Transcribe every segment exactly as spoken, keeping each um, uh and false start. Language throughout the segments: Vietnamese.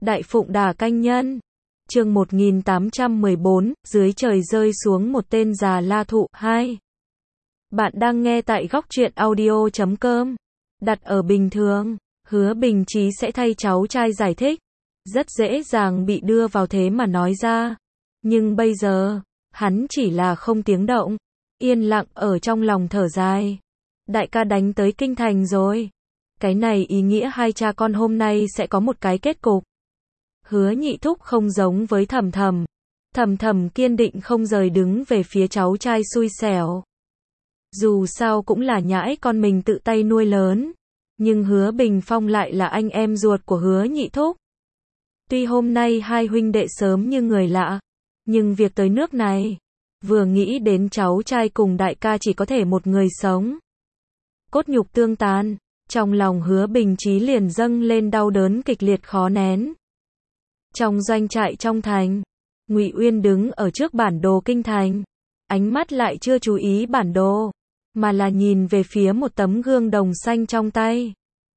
Đại Phụng Đả Canh Nhân. Chương một nghìn tám trăm mười bốn, dưới trời rơi xuống một tên già la thụ. hai. Bạn đang nghe tại góc truyện audio chấm com. Đặt ở bình thường, Hứa Bình Chí sẽ thay cháu trai giải thích. Rất dễ dàng bị đưa vào thế mà nói ra. Nhưng bây giờ, hắn chỉ là không tiếng động, yên lặng ở trong lòng thở dài. Đại ca đánh tới kinh thành rồi. Cái này ý nghĩa hai cha con hôm nay sẽ có một cái kết cục. Hứa Nhị Thúc không giống với Thầm Thầm. Thầm Thầm kiên định không rời đứng về phía cháu trai xui xẻo. Dù sao cũng là nhãi con mình tự tay nuôi lớn. Nhưng Hứa Bình Phong lại là anh em ruột của Hứa Nhị Thúc. Tuy hôm nay hai huynh đệ sớm như người lạ, nhưng việc tới nước này, vừa nghĩ đến cháu trai cùng đại ca chỉ có thể một người sống. Cốt nhục tương tan, trong lòng Hứa Bình Chí liền dâng lên đau đớn kịch liệt khó nén. Trong doanh trại trong thành, Ngụy Uyên đứng ở trước bản đồ kinh thành, ánh mắt lại chưa chú ý bản đồ, mà là nhìn về phía một tấm gương đồng xanh trong tay.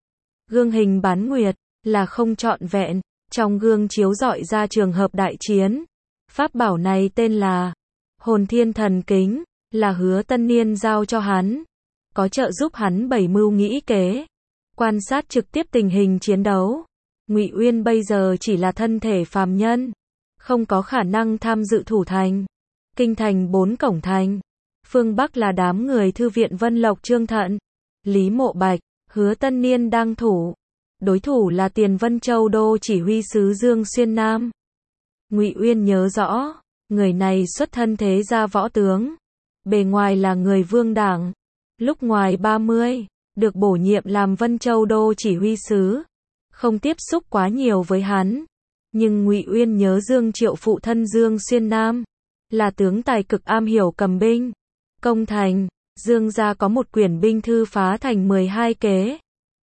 Gương hình bán nguyệt, là không trọn vẹn, trong gương chiếu rọi ra trường hợp đại chiến. Pháp bảo này tên là Hồn Thiên Thần Kính, là Hứa Tân Niên giao cho hắn, có trợ giúp hắn bày mưu nghĩ kế, quan sát trực tiếp tình hình chiến đấu. Ngụy Uyên bây giờ chỉ là thân thể phàm nhân, không có khả năng tham dự thủ thành. Kinh thành bốn cổng thành, phương Bắc là đám người thư viện Vân Lộc Trương Thận, Lý Mộ Bạch, Hứa Tân Niên đang thủ. Đối thủ là Tiền Vân Châu Đô chỉ huy sứ Dương Xuyên Nam. Ngụy Uyên nhớ rõ, người này xuất thân thế gia võ tướng, bề ngoài là người Vương Đảng, lúc ngoài ba mươi, được bổ nhiệm làm Vân Châu Đô chỉ huy sứ, không tiếp xúc quá nhiều với hắn. Nhưng Ngụy Uyên nhớ Dương Triệu phụ thân Dương Xuyên Nam, là tướng tài cực am hiểu cầm binh, công thành. Dương gia có một quyển binh thư phá thành mười hai kế.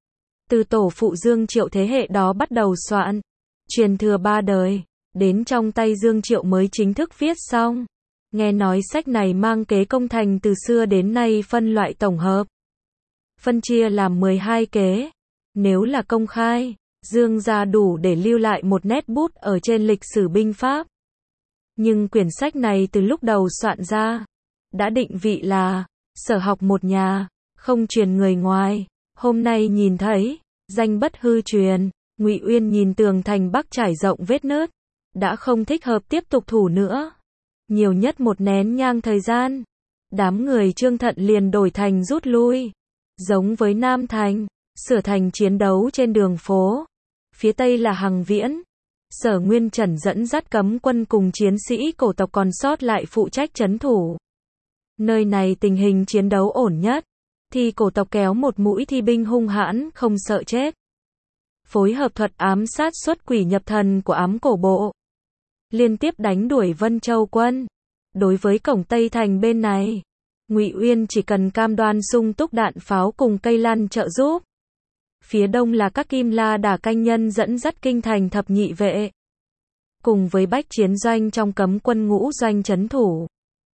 Từ tổ phụ Dương Triệu thế hệ đó bắt đầu soạn, truyền thừa ba đời, đến trong tay Dương Triệu mới chính thức viết xong. Nghe nói sách này mang kế công thành từ xưa đến nay phân loại tổng hợp, phân chia làm mười hai kế. Nếu là công khai, Dương gia đủ để lưu lại một nét bút ở trên lịch sử binh pháp. Nhưng quyển sách này từ lúc đầu soạn ra, đã định vị là sở học một nhà, không truyền người ngoài. Hôm nay nhìn thấy, danh bất hư truyền. Ngụy Uyên nhìn tường thành Bắc trải rộng vết nứt, đã không thích hợp tiếp tục thủ nữa. Nhiều nhất một nén nhang thời gian, đám người Trương Thận liền đổi thành rút lui. Giống với Nam Thành, sửa thành chiến đấu trên đường phố. Phía Tây là Hằng Viễn, Sở Nguyên Trần dẫn dắt cấm quân cùng chiến sĩ cổ tộc còn sót lại phụ trách trấn thủ. Nơi này tình hình chiến đấu ổn nhất, thì cổ tộc kéo một mũi thi binh hung hãn không sợ chết. Phối hợp thuật ám sát xuất quỷ nhập thần của ám cổ bộ, liên tiếp đánh đuổi Vân Châu quân. Đối với cổng Tây Thành bên này, Ngụy Uyên chỉ cần cam đoan sung túc đạn pháo cùng cây lăn trợ giúp. Phía đông là các Kim La Đả Canh Nhân dẫn dắt kinh thành thập nhị vệ, cùng với bách chiến doanh trong cấm quân ngũ doanh trấn thủ.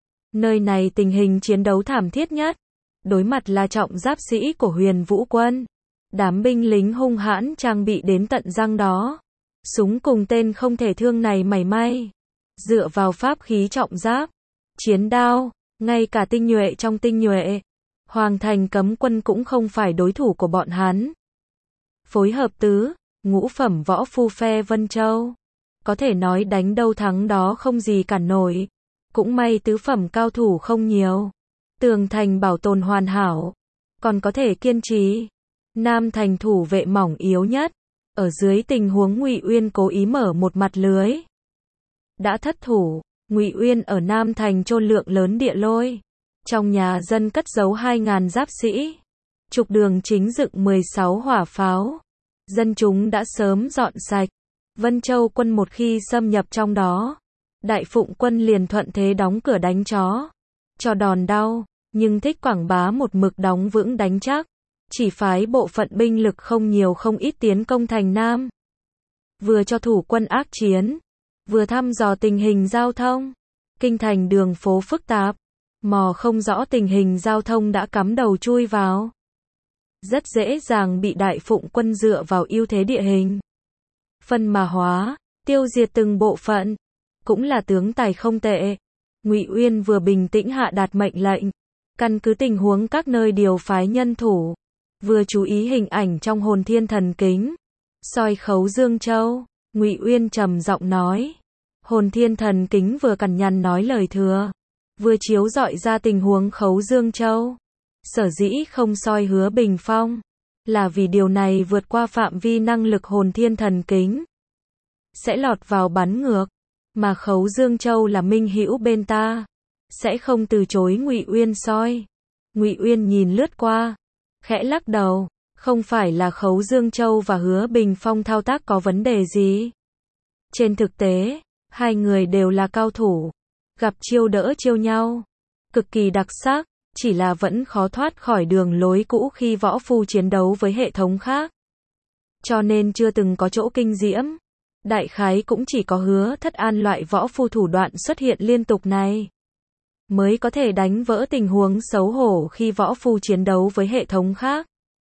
Nơi này tình hình chiến đấu thảm thiết nhất, đối mặt là trọng giáp sĩ của Huyền Vũ quân. Đám binh lính hung hãn trang bị đến tận răng đó, súng cùng tên không thể thương này mảy may. Dựa vào pháp khí trọng giáp, chiến đao, ngay cả tinh nhuệ trong tinh nhuệ, Hoàng thành cấm quân cũng không phải đối thủ của bọn hắn. Phối hợp tứ, ngũ phẩm võ phu phe Vân Châu, có thể nói đánh đâu thắng đó không gì cản nổi. Cũng may tứ phẩm cao thủ không nhiều, tường thành bảo tồn hoàn hảo, còn có thể kiên trì. Nam thành thủ vệ mỏng yếu nhất, ở dưới tình huống Ngụy Uyên cố ý mở một mặt lưới. Đã thất thủ, Ngụy Uyên ở Nam thành chôn lượng lớn địa lôi, trong nhà dân cất giấu hai nghìn giáp sĩ, trục đường chính dựng mười sáu hỏa pháo. Dân chúng đã sớm dọn sạch. Vân Châu quân một khi xâm nhập trong đó, Đại Phụng quân liền thuận thế đóng cửa đánh chó, cho đòn đau, nhưng thích quảng bá một mực đóng vững đánh chắc. Chỉ phái bộ phận binh lực không nhiều không ít tiến công thành Nam. Vừa cho thủ quân ác chiến, vừa thăm dò tình hình giao thông. Kinh thành đường phố phức tạp, mò không rõ tình hình giao thông đã cắm đầu chui vào. Rất dễ dàng bị Đại Phụng quân dựa vào ưu thế địa hình, phân mà hóa, tiêu diệt từng bộ phận, cũng là tướng tài không tệ. Ngụy Uyên vừa bình tĩnh hạ đạt mệnh lệnh, căn cứ tình huống các nơi điều phái nhân thủ, vừa chú ý hình ảnh trong hồn thiên thần kính, soi khấu Dương Châu, Ngụy Uyên trầm giọng nói. Hồn thiên thần kính vừa cằn nhằn nói lời thừa, vừa chiếu rọi ra tình huống khấu Dương Châu. Sở dĩ không soi Hứa Bình Phong, là vì điều này vượt qua phạm vi năng lực hồn thiên thần kính, sẽ lọt vào bắn ngược, mà khấu Dương Châu là minh hữu bên ta, sẽ không từ chối Ngụy Uyên soi. Ngụy Uyên nhìn lướt qua, khẽ lắc đầu, không phải là khấu Dương Châu và Hứa Bình Phong thao tác có vấn đề gì. Trên thực tế, hai người đều là cao thủ, gặp chiêu đỡ chiêu nhau, cực kỳ đặc sắc, chỉ là vẫn khó thoát khỏi đường lối cũ khi võ phu chiến đấu với hệ thống khác. Cho nên chưa từng có chỗ kinh diễm. Đại khái cũng chỉ có Hứa Thất An loại võ phu thủ đoạn xuất hiện liên tục này, mới có thể đánh vỡ tình huống xấu hổ khi võ phu chiến đấu với hệ thống khác.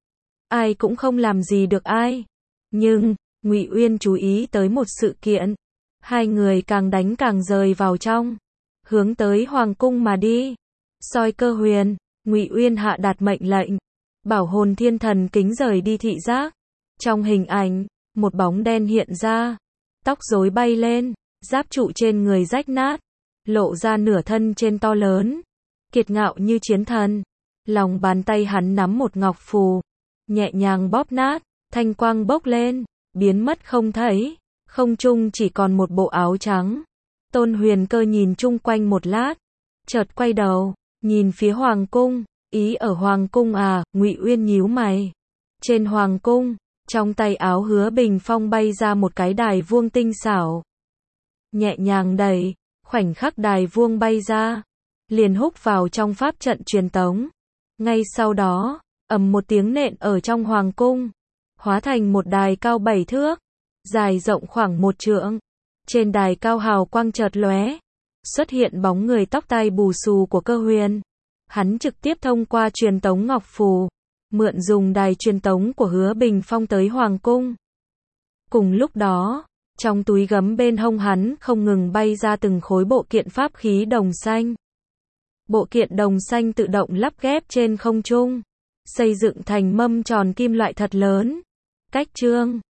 Ai cũng không làm gì được ai. Nhưng, Ngụy Uyên chú ý tới một sự kiện. Hai người càng đánh càng rời vào trong, hướng tới Hoàng Cung mà đi. Soi Cơ Huyền, Ngụy Uyên hạ đạt mệnh lệnh, bảo hồn thiên thần kính rời đi thị giác. Trong hình ảnh, một bóng đen hiện ra, tóc rối bay lên, giáp trụ trên người rách nát, lộ ra nửa thân trên to lớn, kiệt ngạo như chiến thần. Lòng bàn tay hắn nắm một ngọc phù, nhẹ nhàng bóp nát, thanh quang bốc lên, biến mất không thấy. Không trung chỉ còn một bộ áo trắng. Tôn Huyền Cơ nhìn chung quanh một lát, chợt quay đầu, nhìn phía Hoàng Cung. Ý ở Hoàng Cung à? Ngụy Uyên nhíu mày. Trên Hoàng Cung, trong tay áo Hứa Bình Phong bay ra một cái đài vuông tinh xảo. Nhẹ nhàng đẩy, khoảnh khắc đài vuông bay ra, liền húc vào trong pháp trận truyền tống. Ngay sau đó, ầm một tiếng nện ở trong Hoàng Cung, hóa thành một đài cao bảy thước, dài rộng khoảng một trượng. Trên đài cao hào quang chợt lóe, xuất hiện bóng người tóc tai bù xù của Cơ Huyền. Hắn trực tiếp thông qua truyền tống ngọc phù, mượn dùng đài truyền tống của Hứa Bình Phong tới Hoàng Cung. Cùng lúc đó, trong túi gấm bên hông hắn không ngừng bay ra từng khối bộ kiện pháp khí đồng xanh. Bộ kiện đồng xanh tự động lắp ghép trên không trung, xây dựng thành mâm tròn kim loại thật lớn. Cách chương